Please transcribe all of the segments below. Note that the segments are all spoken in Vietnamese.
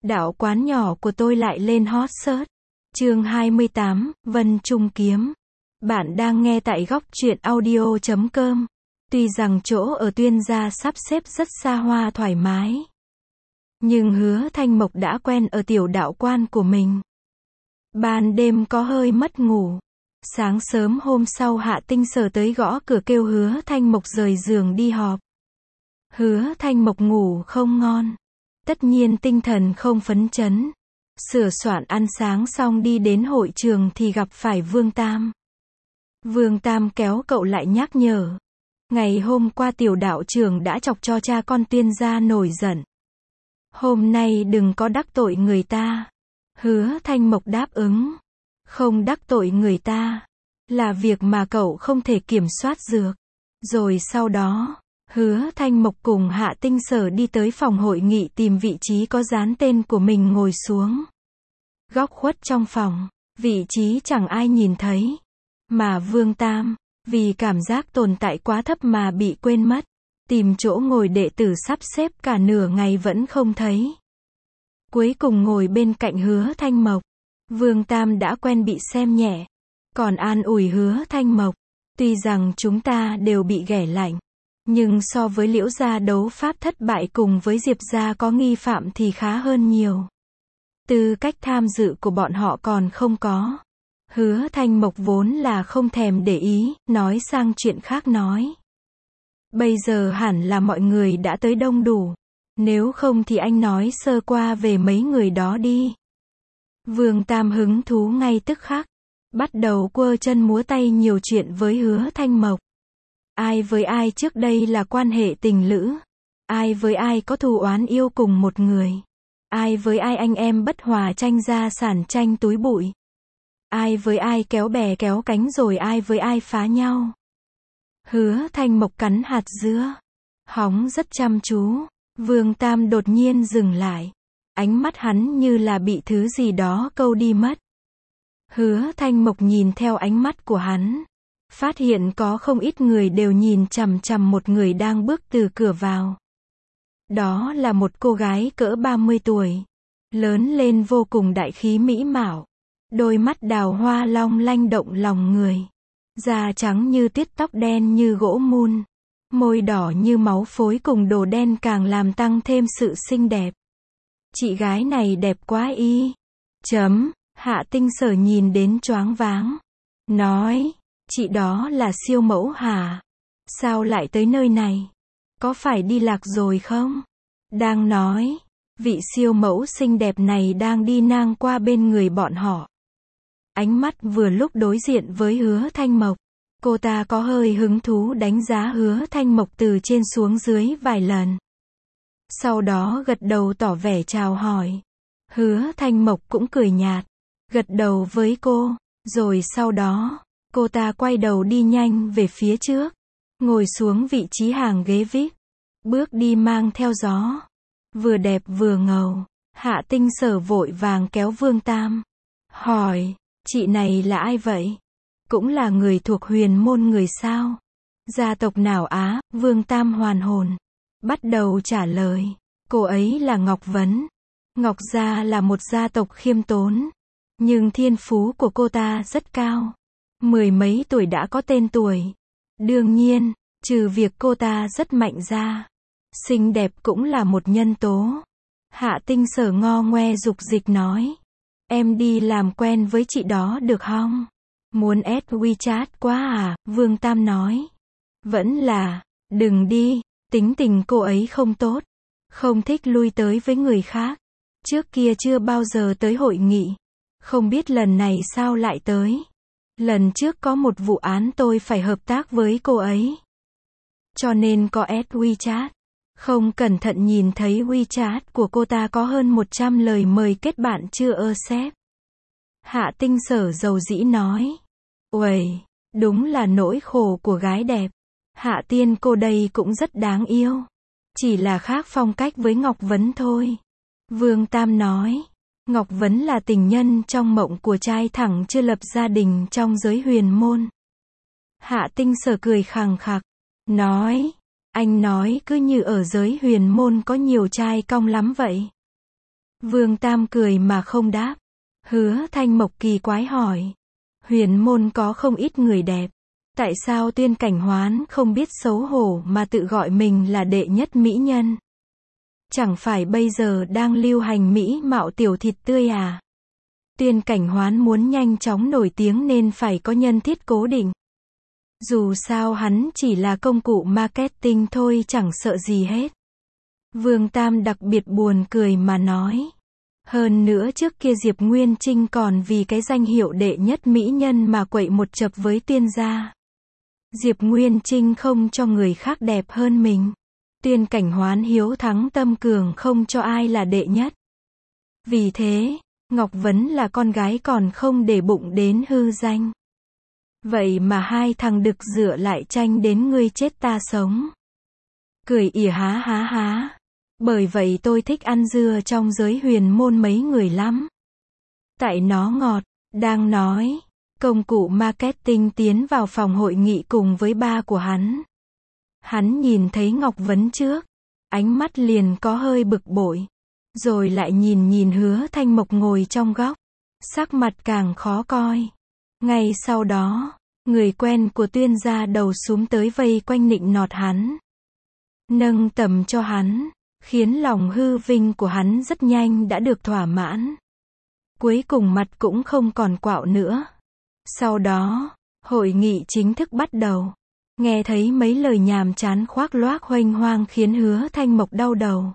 Đạo quán nhỏ của tôi lại lên hot search. Chương 28, Vân Trung Kiếm. Bạn đang nghe tại góc truyện audio.com. Tuy rằng chỗ ở Tuyên gia sắp xếp rất xa hoa thoải mái, nhưng Hứa Thanh Mộc đã quen ở tiểu đạo quan của mình. Ban đêm có hơi mất ngủ. Sáng sớm hôm sau Hạ Tinh Sở tới gõ cửa kêu Hứa Thanh Mộc rời giường đi họp. Hứa Thanh Mộc ngủ không ngon, tất nhiên tinh thần không phấn chấn. Sửa soạn ăn sáng xong đi đến hội trường thì gặp phải Vương Tam. Vương Tam kéo cậu lại nhắc nhở. Ngày hôm qua tiểu đạo trưởng đã chọc cho cha con Tuyên gia nổi giận. Hôm nay đừng có đắc tội người ta. Hứa Thanh Mộc đáp ứng. Không đắc tội người ta là việc mà cậu không thể kiểm soát được. Rồi sau đó, Hứa Thanh Mộc cùng Hạ Tinh Sở đi tới phòng hội nghị tìm vị trí có dán tên của mình ngồi xuống. Góc khuất trong phòng, vị trí chẳng ai nhìn thấy. Mà Vương Tam, vì cảm giác tồn tại quá thấp mà bị quên mất. Tìm chỗ ngồi đệ tử sắp xếp cả nửa ngày vẫn không thấy. Cuối cùng ngồi bên cạnh Hứa Thanh Mộc. Vương Tam đã quen bị xem nhẹ, còn an ủi Hứa Thanh Mộc. Tuy rằng chúng ta đều bị ghẻ lạnh, nhưng so với Liễu gia đấu pháp thất bại cùng với Diệp gia có nghi phạm thì khá hơn nhiều. Tư cách tham dự của bọn họ còn không có. Hứa Thanh Mộc vốn là không thèm để ý, nói sang chuyện khác nói. Bây giờ hẳn là mọi người đã tới đông đủ. Nếu không thì anh nói sơ qua về mấy người đó đi. Vương Tam hứng thú ngay tức khắc. Bắt đầu quơ chân múa tay nhiều chuyện với Hứa Thanh Mộc. Ai với ai trước đây là quan hệ tình lữ. Ai với ai có thù oán yêu cùng một người. Ai với ai anh em bất hòa tranh gia sản tranh túi bụi. Ai với ai kéo bè kéo cánh rồi ai với ai phá nhau. Hứa Thanh Mộc cắn hạt dứa. Hóng rất chăm chú. Vương Tam đột nhiên dừng lại. Ánh mắt hắn như là bị thứ gì đó câu đi mất. Hứa Thanh Mộc nhìn theo ánh mắt của hắn. Phát hiện có không ít người đều nhìn chằm chằm một người đang bước từ cửa vào. Đó là một cô gái cỡ 30 tuổi. Lớn lên vô cùng đại khí mỹ mạo. Đôi mắt đào hoa long lanh động lòng người. Da trắng như tuyết, tóc đen như gỗ mun. Môi đỏ như máu phối cùng đồ đen càng làm tăng thêm sự xinh đẹp. Chị gái này đẹp quá y. Hạ Tinh Sở nhìn đến choáng váng. Nói, chị đó là siêu mẫu hả? Sao lại tới nơi này? Có phải đi lạc rồi không? Đang nói, vị siêu mẫu xinh đẹp này đang đi ngang qua bên người bọn họ. Ánh mắt vừa lúc đối diện với Hứa Thanh Mộc. Cô ta có hơi hứng thú đánh giá Hứa Thanh Mộc từ trên xuống dưới vài lần. Sau đó gật đầu tỏ vẻ chào hỏi. Hứa Thanh Mộc cũng cười nhạt, gật đầu với cô. Rồi sau đó, cô ta quay đầu đi nhanh về phía trước, ngồi xuống vị trí hàng ghế VIP. Bước đi mang theo gió. Vừa đẹp vừa ngầu. Hạ Tinh Sở vội vàng kéo Vương Tam. Hỏi, chị này là ai vậy? Cũng là người thuộc Huyền môn người sao? Gia tộc nào á? Vương Tam hoàn hồn. Bắt đầu trả lời. Cô ấy là Ngọc Vấn. Ngọc gia là một gia tộc khiêm tốn. Nhưng thiên phú của cô ta rất cao. Mười mấy tuổi đã có tên tuổi. Đương nhiên, trừ việc cô ta rất mạnh ra, xinh đẹp cũng là một nhân tố. Hạ Tinh Sở ngo ngoe dục dịch nói. Em đi làm quen với chị đó được không? Muốn add WeChat quá à? Vương Tam nói. Vẫn là, đừng đi, tính tình cô ấy không tốt. Không thích lui tới với người khác. Trước kia chưa bao giờ tới hội nghị. Không biết lần này sao lại tới. Lần trước có một vụ án tôi phải hợp tác với cô ấy. Cho nên có add WeChat. Không cẩn thận nhìn thấy WeChat của cô ta có hơn 100 lời mời kết bạn chưa accept. Hạ Tinh Sở dầu dĩ nói. Uầy, đúng là nỗi khổ của gái đẹp. Hạ tiên cô đây cũng rất đáng yêu. Chỉ là khác phong cách với Ngọc Vấn thôi. Vương Tam nói. Ngọc Vấn là tình nhân trong mộng của trai thẳng chưa lập gia đình trong giới huyền môn. Hạ Tinh Sở cười khằng khặc. Nói. Anh nói cứ như ở giới huyền môn có nhiều trai cong lắm vậy. Vương Tam cười mà không đáp. Hứa Thanh Mộc kỳ quái hỏi. Huyền môn có không ít người đẹp. Tại sao Tuyên Cảnh Hoán không biết xấu hổ mà tự gọi mình là đệ nhất mỹ nhân? Chẳng phải bây giờ đang lưu hành mỹ mạo tiểu thịt tươi à? Tuyên Cảnh Hoán muốn nhanh chóng nổi tiếng nên phải có nhân thiết cố định. Dù sao hắn chỉ là công cụ marketing thôi, chẳng sợ gì hết. Vương Tam đặc biệt buồn cười mà nói. Hơn nữa trước kia Diệp Nguyên Trinh còn vì cái danh hiệu đệ nhất mỹ nhân mà quậy một chập với Tuyên gia. Diệp Nguyên Trinh không cho người khác đẹp hơn mình. Tuyên Cảnh Hoán hiếu thắng tâm cường, không cho ai là đệ nhất. Vì thế, Ngọc Vấn là con gái còn không để bụng đến hư danh. Vậy mà hai thằng đực dựa lại tranh đến ngươi chết ta sống. Cười ỉa há há há. Bởi vậy tôi thích ăn dưa trong giới huyền môn mấy người lắm. Tại nó ngọt. Đang nói, công cụ marketing tiến vào phòng hội nghị cùng với ba của hắn. Hắn nhìn thấy Ngọc Vấn trước, ánh mắt liền có hơi bực bội. Rồi lại nhìn Hứa Thanh Mộc ngồi trong góc, sắc mặt càng khó coi. Ngay sau đó, người quen của Tuyên gia đầu xúm tới vây quanh nịnh nọt hắn. Nâng tầm cho hắn, khiến lòng hư vinh của hắn rất nhanh đã được thỏa mãn. Cuối cùng mặt cũng không còn quạo nữa. Sau đó, hội nghị chính thức bắt đầu. Nghe thấy mấy lời nhàm chán khoác loác huênh hoang khiến Hứa Thanh Mộc đau đầu.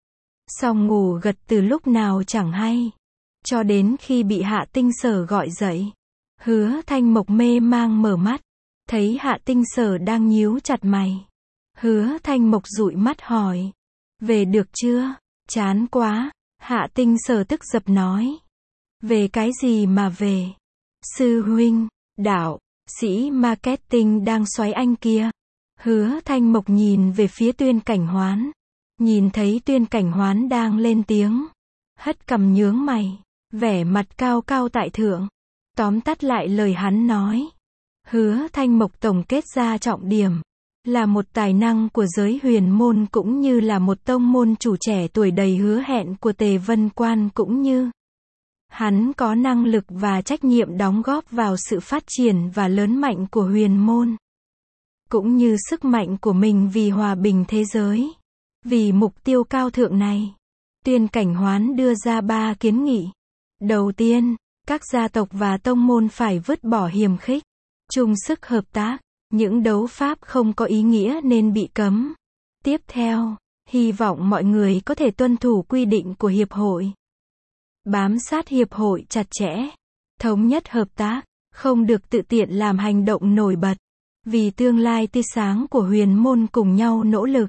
Xong ngủ gật từ lúc nào chẳng hay. Cho đến khi bị Hạ Tinh Sở gọi dậy. Hứa Thanh Mộc mê mang mở mắt. Thấy Hạ Tinh Sở đang nhíu chặt mày. Hứa Thanh Mộc dụi mắt hỏi. Về được chưa? Chán quá. Hạ Tinh Sở tức giận nói. Về cái gì mà về? Sư huynh, đạo sĩ marketing đang xoáy anh kia. Hứa Thanh Mộc nhìn về phía Tuyên Cảnh Hoán. Nhìn thấy Tuyên Cảnh Hoán đang lên tiếng. Hất cằm nhướng mày. Vẻ mặt cao cao tại thượng. Tóm tắt lại lời hắn nói. Hứa Thanh Mộc tổng kết ra trọng điểm. Là một tài năng của giới huyền môn cũng như là một tông môn chủ trẻ tuổi đầy hứa hẹn của Tề Vân Quan, cũng như hắn có năng lực và trách nhiệm đóng góp vào sự phát triển và lớn mạnh của huyền môn. Cũng như sức mạnh của mình vì hòa bình thế giới. Vì mục tiêu cao thượng này, Tuyên Cảnh Hoán đưa ra 3 kiến nghị. Đầu tiên, các gia tộc và tông môn phải vứt bỏ hiềm khích, chung sức hợp tác. Những đấu pháp không có ý nghĩa nên bị cấm. Tiếp theo, hy vọng mọi người có thể tuân thủ quy định của hiệp hội. Bám sát hiệp hội chặt chẽ. Thống nhất hợp tác, không được tự tiện làm hành động nổi bật. Vì tương lai tươi sáng của huyền môn cùng nhau nỗ lực.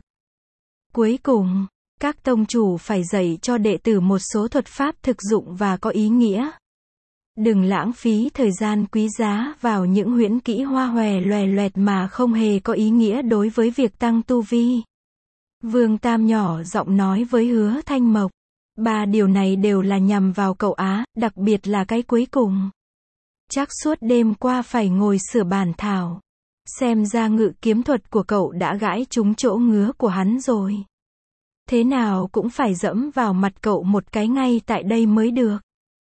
Cuối cùng, các tông chủ phải dạy cho đệ tử một số thuật pháp thực dụng và có ý nghĩa. Đừng lãng phí thời gian quý giá vào những huyễn kỹ hoa hòe loè loẹt mà không hề có ý nghĩa đối với việc tăng tu vi. Vương Tam nhỏ giọng nói với Hứa Thanh Mộc. 3 điều này đều là nhằm vào cậu á, đặc biệt là cái cuối cùng. Chắc suốt đêm qua phải ngồi sửa bản thảo. Xem ra ngự kiếm thuật của cậu đã gãi trúng chỗ ngứa của hắn rồi. Thế nào cũng phải dẫm vào mặt cậu một cái ngay tại đây mới được.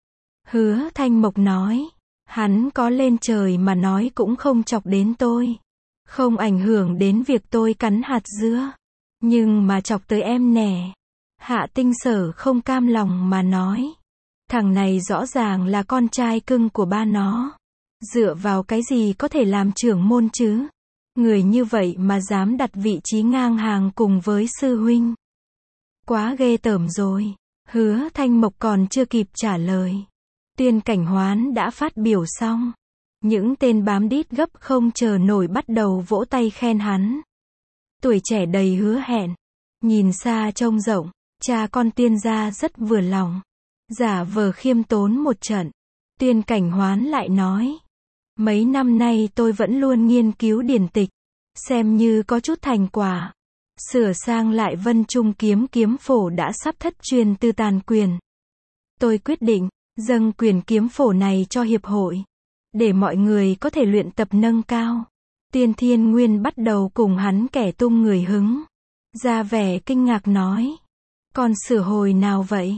Hứa Thanh Mộc nói. Hắn có lên trời mà nói cũng không chọc đến tôi. Không ảnh hưởng đến việc tôi cắn hạt dưa. Nhưng mà chọc tới em nè. Hạ Tinh Sở không cam lòng mà nói. Thằng này rõ ràng là con trai cưng của ba nó. Dựa vào cái gì có thể làm trưởng môn chứ? Người như vậy mà dám đặt vị trí ngang hàng cùng với sư huynh. Quá ghê tởm rồi. Hứa Thanh Mộc còn chưa kịp trả lời. Tuyên Cảnh Hoán đã phát biểu xong. Những tên bám đít gấp không chờ nổi bắt đầu vỗ tay khen hắn. Tuổi trẻ đầy hứa hẹn. Nhìn xa trông rộng. Cha con Tuyên gia rất vừa lòng. Giả vờ khiêm tốn một trận. Tuyên Cảnh Hoán lại nói. Mấy năm nay tôi vẫn luôn nghiên cứu điển tịch. Xem như có chút thành quả. Sửa sang lại Vân Trung kiếm phổ đã sắp thất truyền từ tàn quyền. Tôi quyết định dâng quyền kiếm phổ này cho hiệp hội. Để mọi người có thể luyện tập nâng cao. Tiên Thiên Nguyên bắt đầu cùng hắn kẻ tung người hứng. Ra vẻ kinh ngạc nói. Còn sửa hồi nào vậy?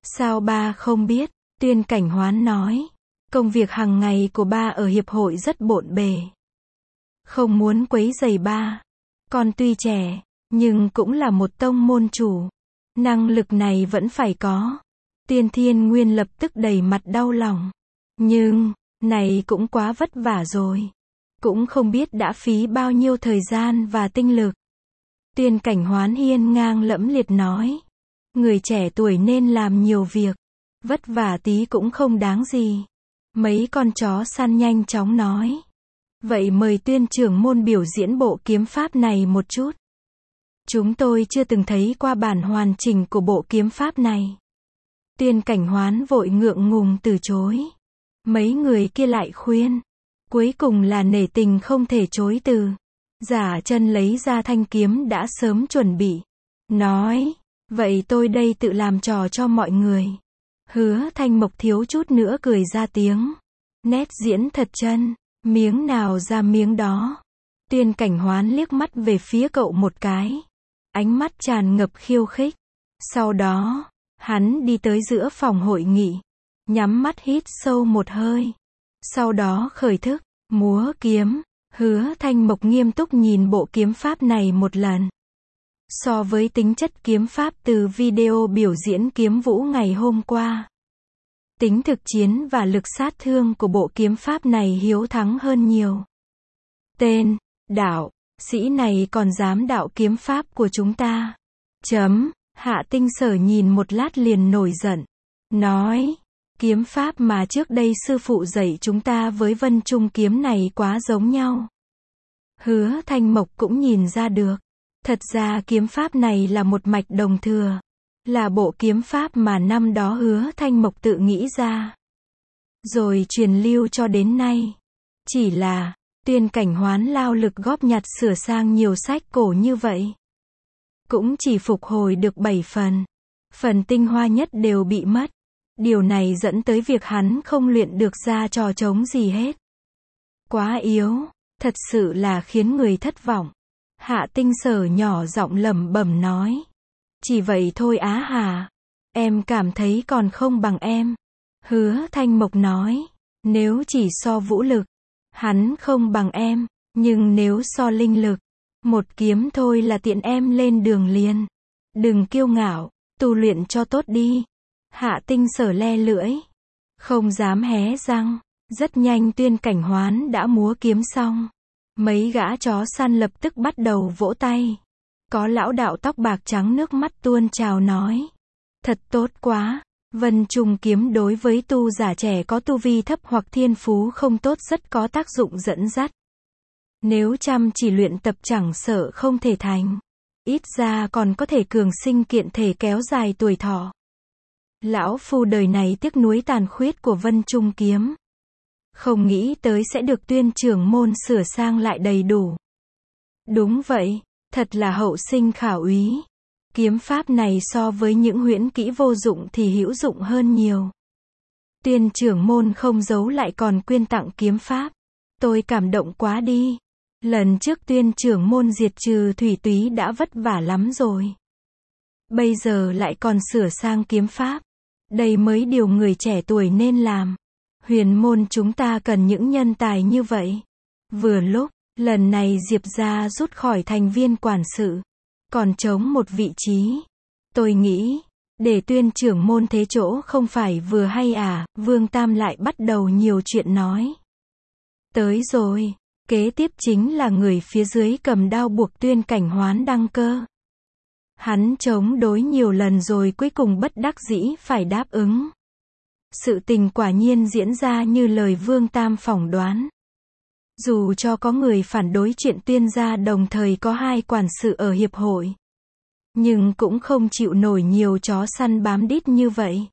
Sao ba không biết? Tuyên Cảnh Hoán nói. Công việc hàng ngày của ba ở hiệp hội rất bộn bề. Không muốn quấy rầy ba. Con tuy trẻ, nhưng cũng là một tông môn chủ. Năng lực này vẫn phải có. Tiên Thiên Nguyên lập tức đầy mặt đau lòng. Nhưng, này cũng quá vất vả rồi. Cũng không biết đã phí bao nhiêu thời gian và tinh lực. Tuyên Cảnh Hoán hiên ngang lẫm liệt nói. Người trẻ tuổi nên làm nhiều việc. Vất vả tí cũng không đáng gì. Mấy con chó săn nhanh chóng nói. Vậy mời Tuyên trưởng môn biểu diễn bộ kiếm pháp này một chút. Chúng tôi chưa từng thấy qua bản hoàn chỉnh của bộ kiếm pháp này. Tuyên Cảnh Hoán vội ngượng ngùng từ chối. Mấy người kia lại khuyên. Cuối cùng là nể tình không thể chối từ. Giả chân lấy ra thanh kiếm đã sớm chuẩn bị. Nói, vậy tôi đây tự làm trò cho mọi người. Hứa Thanh Mộc thiếu chút nữa cười ra tiếng. Nét diễn thật chân, miếng nào ra miếng đó. Tuyên Cảnh Hoán liếc mắt về phía cậu một cái. Ánh mắt tràn ngập khiêu khích. Sau đó, hắn đi tới giữa phòng hội nghị. Nhắm mắt hít sâu một hơi. Sau đó khởi thức, múa kiếm. Hứa Thanh Mộc nghiêm túc nhìn bộ kiếm pháp này một lần. So với tính chất kiếm pháp từ video biểu diễn kiếm vũ ngày hôm qua, tính thực chiến và lực sát thương của bộ kiếm pháp này hiếu thắng hơn nhiều. Tên, đạo, sĩ này còn dám đạo kiếm pháp của chúng ta. Hạ Tinh Sở nhìn một lát liền nổi giận. Nói, kiếm pháp mà trước đây sư phụ dạy chúng ta với Vân Trung kiếm này quá giống nhau. Hứa Thanh Mộc cũng nhìn ra được. Thật ra kiếm pháp này là một mạch đồng thừa. Là bộ kiếm pháp mà năm đó Hứa Thanh Mộc tự nghĩ ra. Rồi truyền lưu cho đến nay. Chỉ là, Tuyên Cảnh Hoán lao lực góp nhặt sửa sang nhiều sách cổ như vậy. Cũng chỉ phục hồi được 7 phần. Phần tinh hoa nhất đều bị mất. Điều này dẫn tới việc hắn không luyện được ra trò trống gì hết. Quá yếu, thật sự là khiến người thất vọng. Hạ Tinh Sở nhỏ giọng lẩm bẩm nói. Chỉ vậy thôi á hả? Em cảm thấy còn không bằng em. Hứa Thanh Mộc nói. Nếu chỉ so vũ lực, hắn không bằng em. Nhưng nếu so linh lực, một kiếm thôi là tiện em lên đường liền. Đừng kiêu ngạo, tu luyện cho tốt đi. Hạ Tinh Sở le lưỡi. Không dám hé răng. Rất nhanh Tuyên Cảnh Hoán đã múa kiếm xong. Mấy gã chó săn lập tức bắt đầu vỗ tay. Có lão đạo tóc bạc trắng nước mắt tuôn trào nói. Thật tốt quá. Vân Trung kiếm đối với tu giả trẻ có tu vi thấp hoặc thiên phú không tốt rất có tác dụng dẫn dắt. Nếu chăm chỉ luyện tập chẳng sợ không thể thành. Ít ra còn có thể cường sinh kiện thể kéo dài tuổi thọ. Lão phu đời này tiếc nuối tàn khuyết của Vân Trung kiếm. Không nghĩ tới sẽ được Tuyên trưởng môn sửa sang lại đầy đủ. Đúng vậy, thật là hậu sinh khả úy. Kiếm pháp này so với những huyễn kỹ vô dụng thì hữu dụng hơn nhiều. Tuyên trưởng môn không giấu lại còn quyên tặng kiếm pháp. Tôi cảm động quá đi. Lần trước Tuyên trưởng môn diệt trừ thủy túy đã vất vả lắm rồi. Bây giờ lại còn sửa sang kiếm pháp. Đây mới điều người trẻ tuổi nên làm. Huyền môn chúng ta cần những nhân tài như vậy. Vừa lúc, lần này Diệp gia rút khỏi thành viên quản sự. Còn trống một vị trí. Tôi nghĩ, để Tuyên trưởng môn thế chỗ không phải vừa hay à, Vương Tam lại bắt đầu nhiều chuyện nói. Tới rồi, kế tiếp chính là người phía dưới cầm đao buộc Tuyên Cảnh Hoán đăng cơ. Hắn chống đối nhiều lần rồi cuối cùng bất đắc dĩ phải đáp ứng. Sự tình quả nhiên diễn ra như lời Vương Tam phỏng đoán. Dù cho có người phản đối chuyện Tuyên gia đồng thời có 2 quản sự ở hiệp hội, nhưng cũng không chịu nổi nhiều chó săn bám đít như vậy.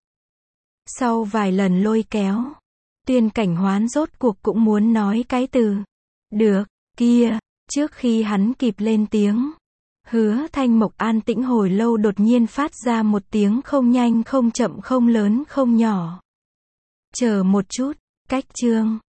Sau vài lần lôi kéo, Tuyên Cảnh Hoán rốt cuộc cũng muốn nói cái từ được kia. Trước khi hắn kịp lên tiếng, Hứa Thanh Mộc an tĩnh hồi lâu đột nhiên phát ra một tiếng không nhanh không chậm không lớn không nhỏ. Chờ một chút, cách chương.